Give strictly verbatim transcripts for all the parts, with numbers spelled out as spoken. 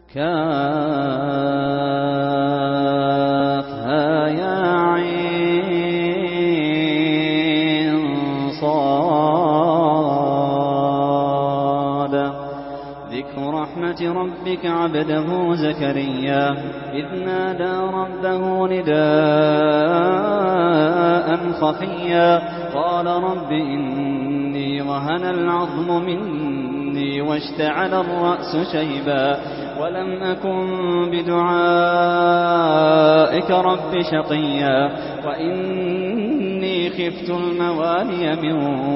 كافها يا عين صاد. ذكر رحمة ربك عبده زكريا إذ نادى ربه نداء خفيا قال رب إني وهن العظم مني واشتعل الرأس شيبا ولم أكن بدعائك رب شقيا وإني خفت الموالي من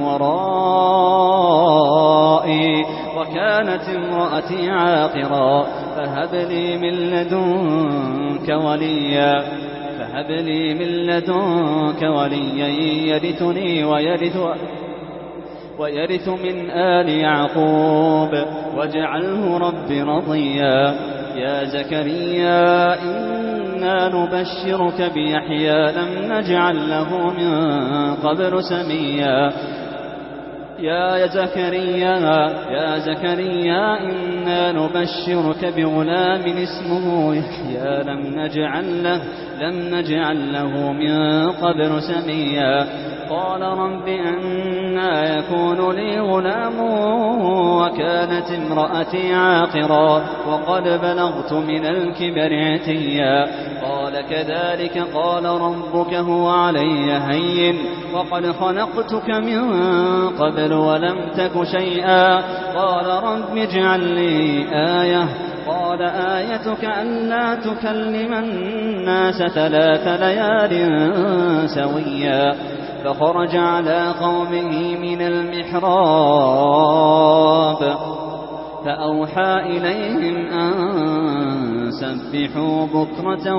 ورائي وكانت امرأتي عاقرا فهب لي من لدنك وليا فهب لي من لدنك وليا يرثني ويرث ويرث من آل يعقوب واجعله رب رضيا. يا زكريا إنا نبشرك بيحيى لم نجعل له من قبل سميا. يا زكريا يا زكريا إنا نبشرك بغلام اسمه يحيى لم نجعل له لم نجعل له من قبل سميا. قال رب أنى يكون لي غلام وكانت امرأتي عاقرا وقد بلغت من الكبر عتيا. قال كذلك قال ربك هو علي هين وقد خلقتك من قبل ولم تك شيئا. قال رب اجعل لي آية قال آيتك ألا تكلم الناس ثلاث ليال سويا. فخرج على قومه من المحراب فأوحى إليهم أن سبحوا بكرة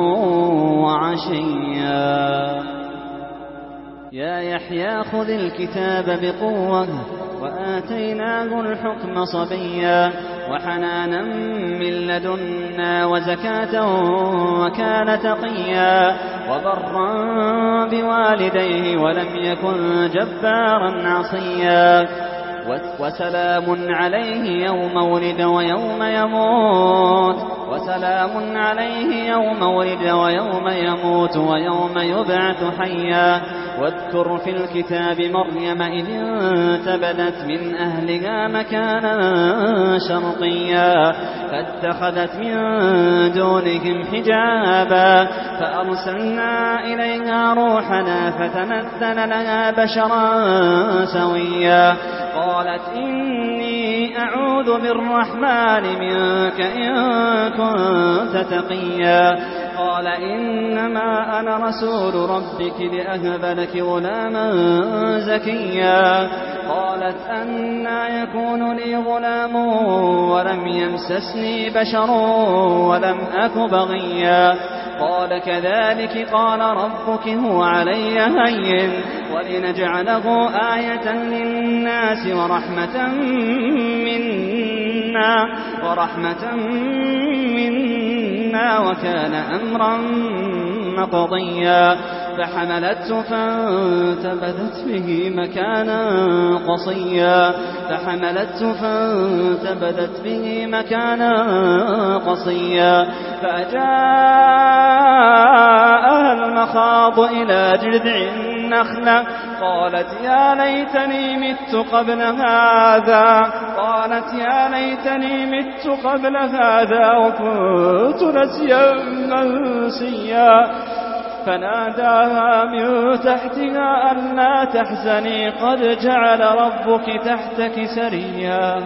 وعشيا. يا يحيى خذ الكتاب بقوة وآتيناه الحكم صبيا وحنانا من لدنا وزكاة وكان تقيا وبرا بوالديه ولم يكن جبارا عصيا. وسلام عليه يوم ولد ويوم يموت وسلام عليه يوم ولد ويوم يموت ويوم يبعث حيا. واذكر في الكتاب مريم إذ انتبذت من أهلها مكانا شرقيا فاتخذت من دونهم حجابا فأرسلنا إليها روحنا فتمثل لها بشرا سويا. قالت إني أعوذ بالرحمن منك إن كنت تقيا. قال إنما أنا رسول ربك لأهب لك غلاما زكيا. قالت أنى يكون لي غلام ولم يمسسني بشر ولم أك بغيا. قال كذلك قال ربك هو علي هين ولنجعله آية للناس ورحمة منا ورحمة منا وكان أمرا مقضيا. فحملته فانتبذت به مكانا قصيا فحملته فانتبذت به مكانا قصيا. فأجاءها المخاض إلى جذع النخلة قالت يا ليتني مت قبل هذا قالت يا ليتني مت قبل هذا وكنت نسيا منسيا. فناداها من تحتها ألا تحزني قد جعل ربك تحتك سريا.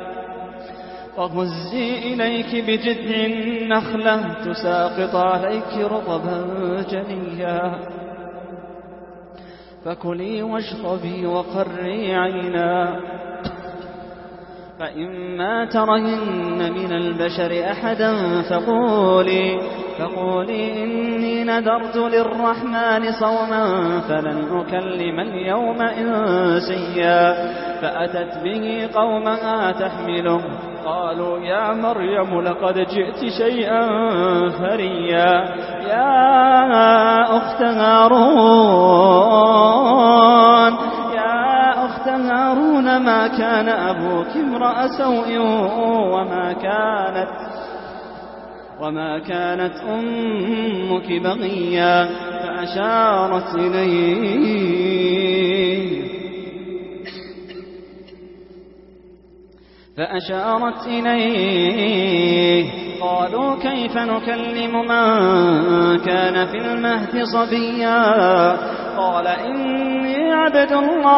وهزي إليك بجذع النخلة تساقط عليك رطبا جنيا. فكلي واشربي وقري عينا فإما ترين من البشر أحدا فقولي فقولي إني نذرت للرحمن صوما فلن أكلم اليوم إنسيا. فأتت به قومها تحمله قالوا يا مريم لقد جئت شيئا فريا. يا أخت هارون يا أخت هارون ما كان أبوك امرأ سوء وما كانت وما كانت أمك بغيا فأشارت إليه فأشارت إليه قالوا كيف نكلم من كان في المهد صبيا قال إني عبد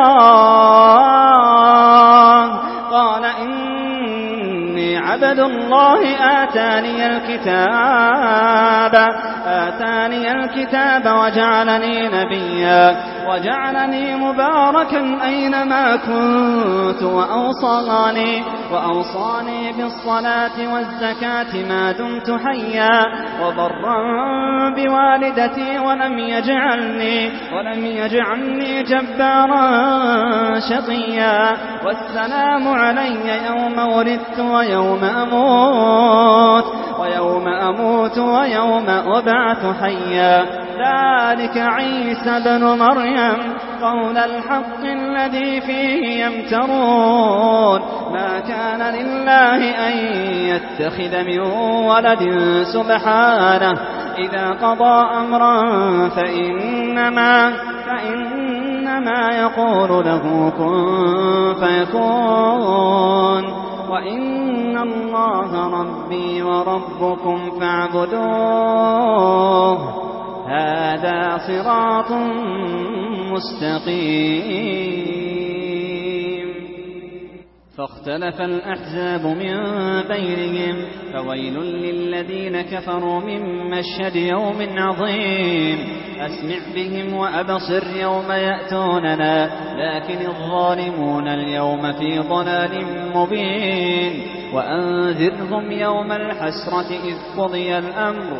الله قال إني عبد الله آتاني الكتاب آتاني الكتاب وجعلني نبيا وجعلني مباركا أينما كنت وأوصاني وأوصاني بالصلاة والزكاة ما دمت حيا وبرا بوالدتي ولم يجعلني ولم يجعلني جبارا شقيا والسلام علي يوم ولدت ويوم أموت ويوم أموت ويوم أبعث حيا ذلك عيسى بن مريم قول الحق الذي فيه يمترون ما كان لله أن يتخذ من ولد سبحانه إذا قضى أمرا فإنما فإنما يقول له كن فيكون وإن الله ربي وربكم فاعبدوه هذا صراط مستقيم فاختلف الأحزاب من بينهم فويل للذين كفروا من مشهد يوم عظيم أسمع بهم وأبصر يوم يأتوننا لكن الظالمون اليوم في ضلال مبين وأنذرهم يوم الحسرة إذ قضي الأمر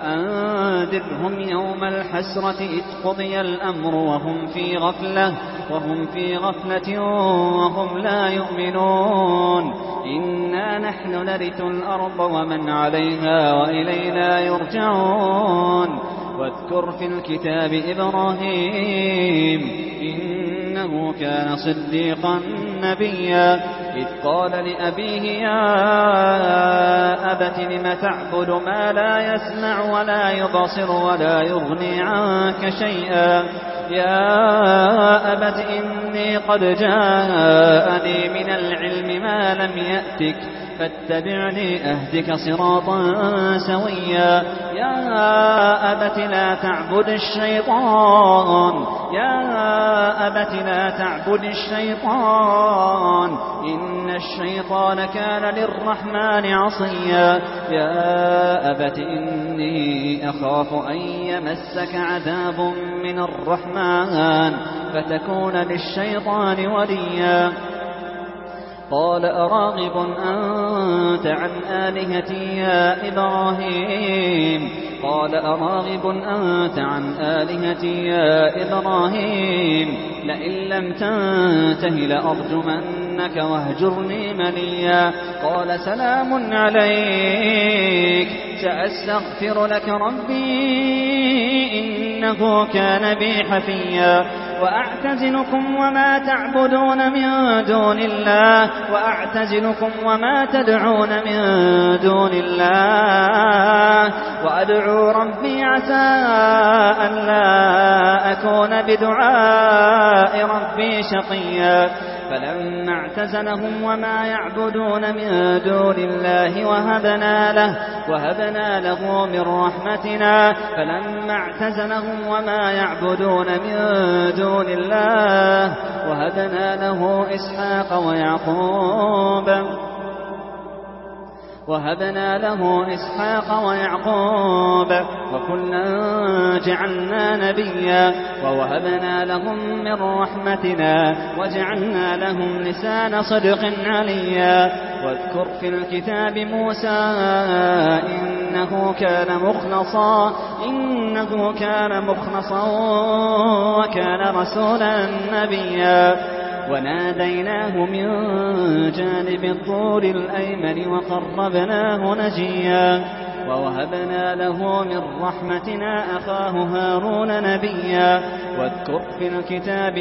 وأنذرهم يوم الحسرة إذ قضي الأمر وهم في غفلة وهم في غفلة وهم لا يؤمنون إنا نحن نرث الأرض ومن عليها وإلينا يرجعون واذكر في الكتاب إبراهيم إنه كان صديقا نبيا إذ قال لأبيه يا أبت لم تعبد ما لا يسمع ولا يبصر ولا يغني عنك شيئا يا أبت إني قد جاءني من العلم ما لم يأتك فاتبعني أهدك صراطا سويا يا أبت لا تعبد الشيطان يا أبت لا تعبد الشيطان إن الشيطان كان للرحمن عصيا يا أبت إني أخاف أن يمسك عذاب من الرحمن فتكون للشيطان وليا قال أراغب أنت عن آلهتي يا إبراهيم قال أراغب أنت عن آلهتي يا إبراهيم لئن لم تنته لأرجمنك واهجرني مليا قال سلام عليك سأستغفر لك ربي إنه كان بي حفيا وأعتزلكم وما تعبدون من دون الله وأعتزلكم وما تدعون من دون الله وأدعو ربي عسى أن لا أكون بدعاء ربي شقيا فلما اعتزلهم وما يعبدون من دون الله وهبنا له وهبنا له من رحمتنا فلما اعتزلهم وما يعبدون من دون الله وهبنا له إسحاق ويعقوب وهبنا له إسحاق ويعقوب وكلا جعلنا نبيا ووهبنا لهم من رحمتنا وجعلنا لهم لسان صدق عليا واذكر في الكتاب موسى إنه كان مخلصا إنه كان مخلصا وكان رسولا نبيا وناديناه من جانب الطور الأيمن وقربناه نجيا ووهبنا له من رحمتنا أخاه هارون نبيا واذكر في الكتاب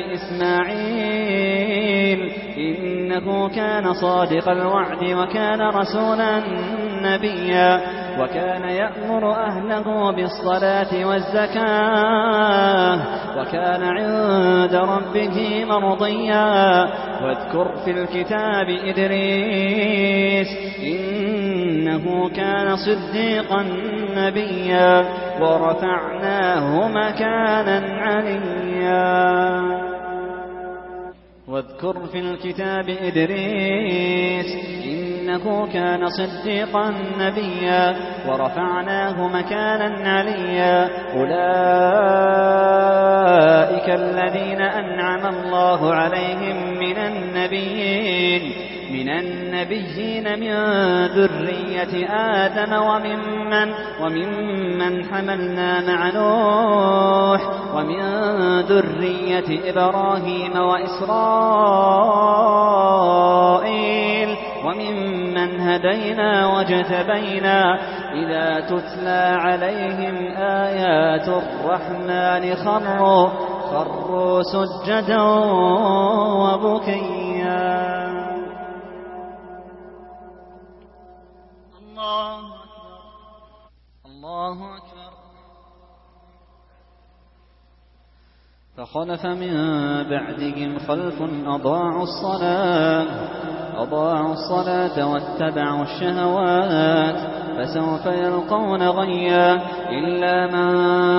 إسماعيل إنه كان صادق الوعد وكان رسولا نبيا وكان يأمر أهله بالصلاة والزكاة وكان عند ربه مرضيا. واذكر في الكتاب إدريس إنه كان صديقا نبيا ورفعناه مكانا عليا. واذكر في الكتاب إدريس إنه كان صديقا نبيا ورفعناه مكانا عليا. أولئك الذين أنعم الله عليهم من النبيين من النبيين من ذرية آدم وممن, وممن حملنا مع نوح ومن ذرية إبراهيم وإسرائيل وممن هدينا واجتبينا. إذا تتلى عليهم آيات الرحمن خروا, خروا سجدا وبكيا. الله أكبر الله أكبر. فخلف من بعدهم خلف أضاعوا الصلاة أضاعوا الصلاة واتبعوا الشهوات فسوف يلقون غيا. إلا من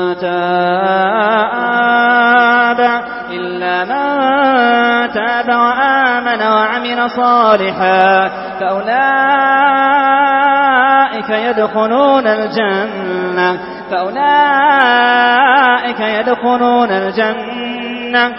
تاب إلا من تاب وآمن وعمل صالحا فأولئك يدخلون الجنة فأولئك يدخلون الجنة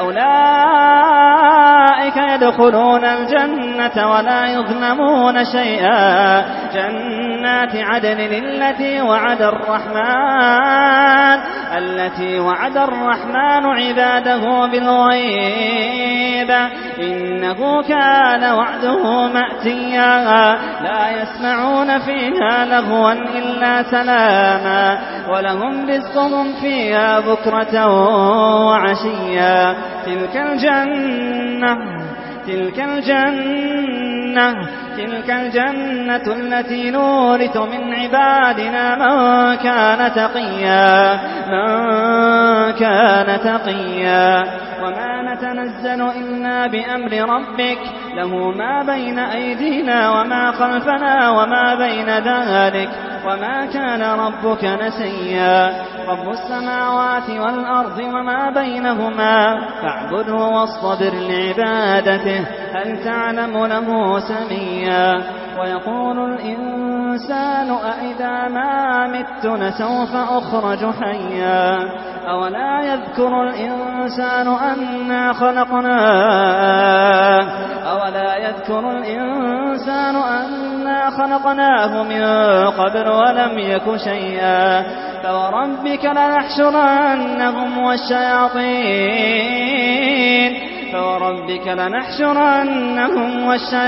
فأولئك يدخلون الجنة ولا يظلمون شيئا. جنات عدن التي وعد الرحمن التي وعد الرحمن عباده بالغيب إنه كان وعده مأتيا. لا يسمعون فيها لغوا إلا سلاما ولهم رزقهم فيها بكرة وعشيا. تلك الجنة تلك الجنة تلك الجنة التي نورث من عبادنا من كان تقيا من كان تقيا. وما نتنزل إلا بأمر ربك له ما بين أيدينا وما خلفنا وما بين ذلك وما كان ربك نسيا. رب السماوات والأرض وما بينهما فاعبده واصطبر لعبادته هل تعلم له سميا. ويقول الإنسان أإذا ما مت لسوف أخرج حيا. أولا يذكر الإنسان أنا خلقناه أولا يذكر الإنسان أنا خلقناه من قبل ولم يك شيئا. فوربك لنحشرنهم والشياطين فوربك لنحشرنهم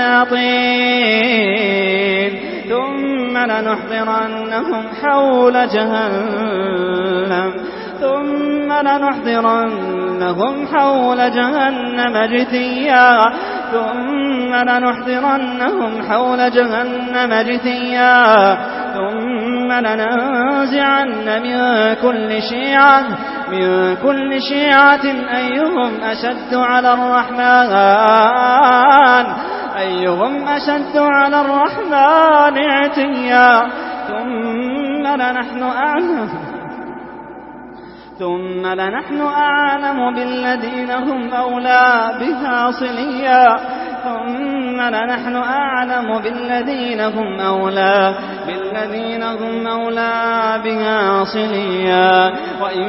والشياطين ثم لنحضرنهم حول جهنم ثم لنحضرنهم حول جهنم جثيا ثم لنحضرنهم حول جهنم جثيا ثم لننزعن من كل شيعة من كل شيعة أيهم أشد على الرحمن أيهم أشد على الرحمن عتيا. ثم لنحن أعلم ثم لنحن أعلم بالذين هم أولى بها صليا ثم لنحن أعلم بالذين هم أولى بالذين هم أولى بها صليا. وإن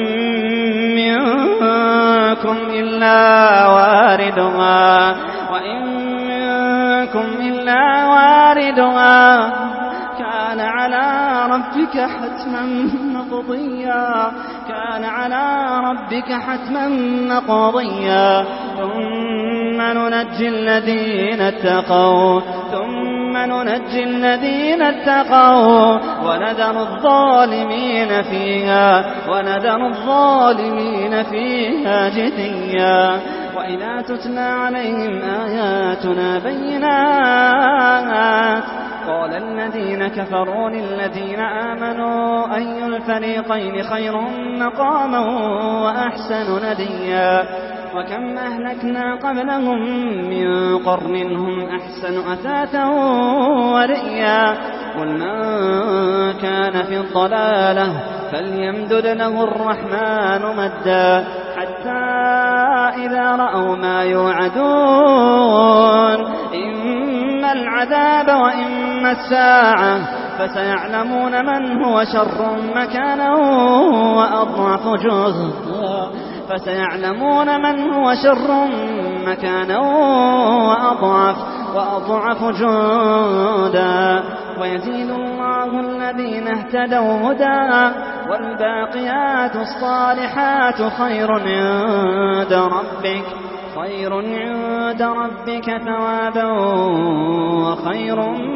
منكم إلا واردها وإن منكم إلا واردها كان على ربك حتما مقضيا كان على ربك حتما مقضيا. ثم ننجي الذين اتقوا ثم ننجي الذين اتقوا ونذر الظالمين فيها ونذر الظالمين فيها جثيا. وإذا تتلى عليهم آياتنا بينات قال الذين كفروا للذين آمنوا أي الفريقين خير مقاما وأحسن نديا وكم أهلكنا قبلهم من قرن هم أحسن أثاثا ورئيا قل من كان في الضلالة فليمدد له الرحمن مدا حتى إذا رأوا ما يوعدون إما العذاب وإما الساعة فسيعلمون من هو شر مكانا وأضعف جهدا فسيعلمون من هو شر مكانا وأضعف, وأضعف جندا ويزيد الله الذين اهتدوا هدى والباقيات الصالحات خير عند ربك خير عند ربك ثوابا وخير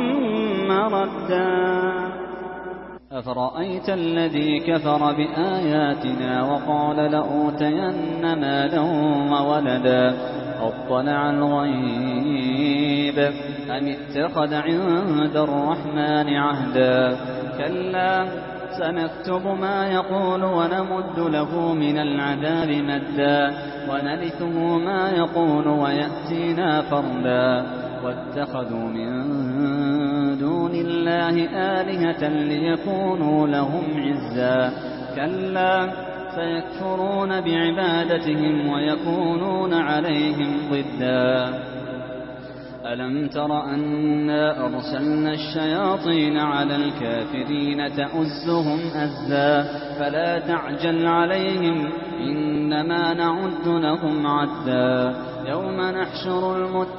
مردا أفرأيت الذي كفر بآياتنا وقال لأوتين مالا وولدا أطلع الغيب أم اتخذ عند الرحمن عهدا كلا سنكتب ما يقول ونمد له من العذاب مدا ونرثه ما يقول ويأتينا فردا واتخذوا من دون الله آلهة ليكونوا لهم عزا كلا سيكفرون بعبادتهم ويكونون عليهم ضدا ألم تر أنا أرسلنا الشياطين على الكافرين تؤزهم أزا فلا تعجل عليهم إنما نعد لهم عدا يوم نحشر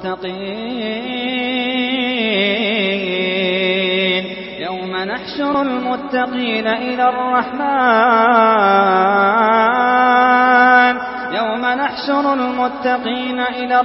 المتقين يوم نحشر المتقين إلى الرحمن يوم نحشر المتقين إلى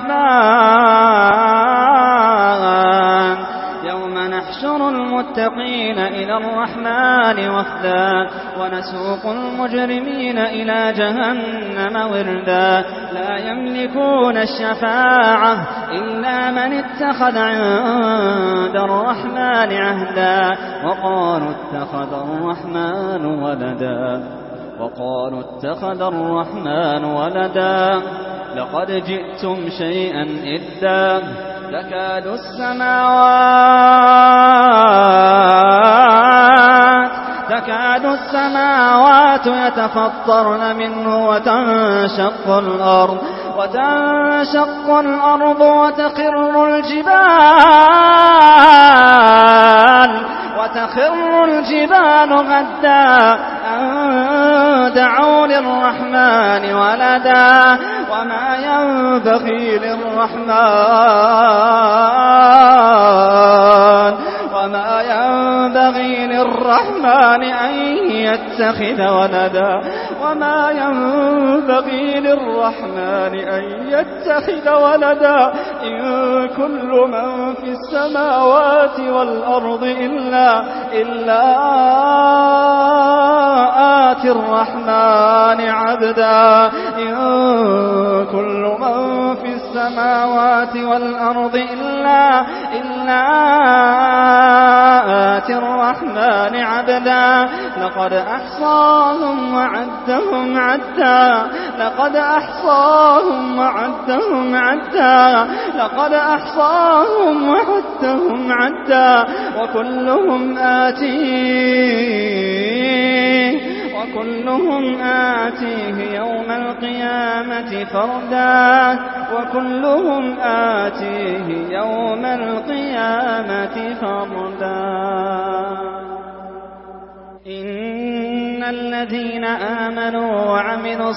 الرحمن يوم نحشر المتقين إلى الرحمن وفدا ونسوق المجرمين إلى جهنم وردا لا يملكون الشفاعة إلا من اتخذ عند الرحمن عهدا وقالوا اتخذ الرحمن ولدا وقالوا اتخذ الرحمن ولدا لقد جئتم شيئا إدا تكاد السماوات تكاد السماوات يتفطرن منه وتنشق الأرض وتنشق الأرض وتخر الجبال وتخر الجبال غدا أن دعوا للرحمن ولدا وما ينبغي للرحمن وما ينبغي للرحمن أن يتخذ ولدا وما ينبغي للرحمن أن يتخذ ولدا إن كل من في السماوات والأرض إلا إلا آتي الرحمن عبدا إن كل من في السماوات والأرض إلا إلا آتي الرحمن عبدا لقد أحصاهم وعدهم عدا لقد أحصاهم وعدهم عدا لقد أحصاهم وعدهم عدا وكلهم آتيه وكلهم آتيه يوم القيامة فردا وكلهم آتيه يوم القيامة فردا إن الذين آمنوا وعملوا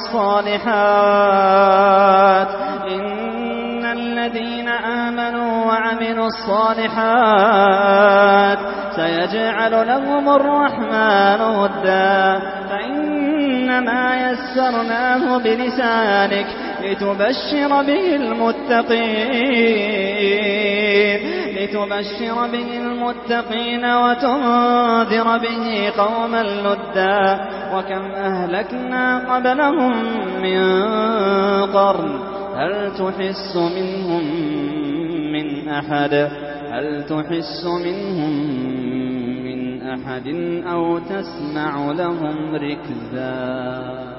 الصالحات إن الذين آمنوا وعملوا الصالحات سيجعل لهم الرحمن ودا فإنما يسرناه بلسانك لتبشر به المتقين لتبشر به المتقين وتنذر به قوما لدا وكم أهلكنا قبلهم من قرن هل تحس منهم من أحد هل تحس منهم من أحد أو تسمع لهم ركزا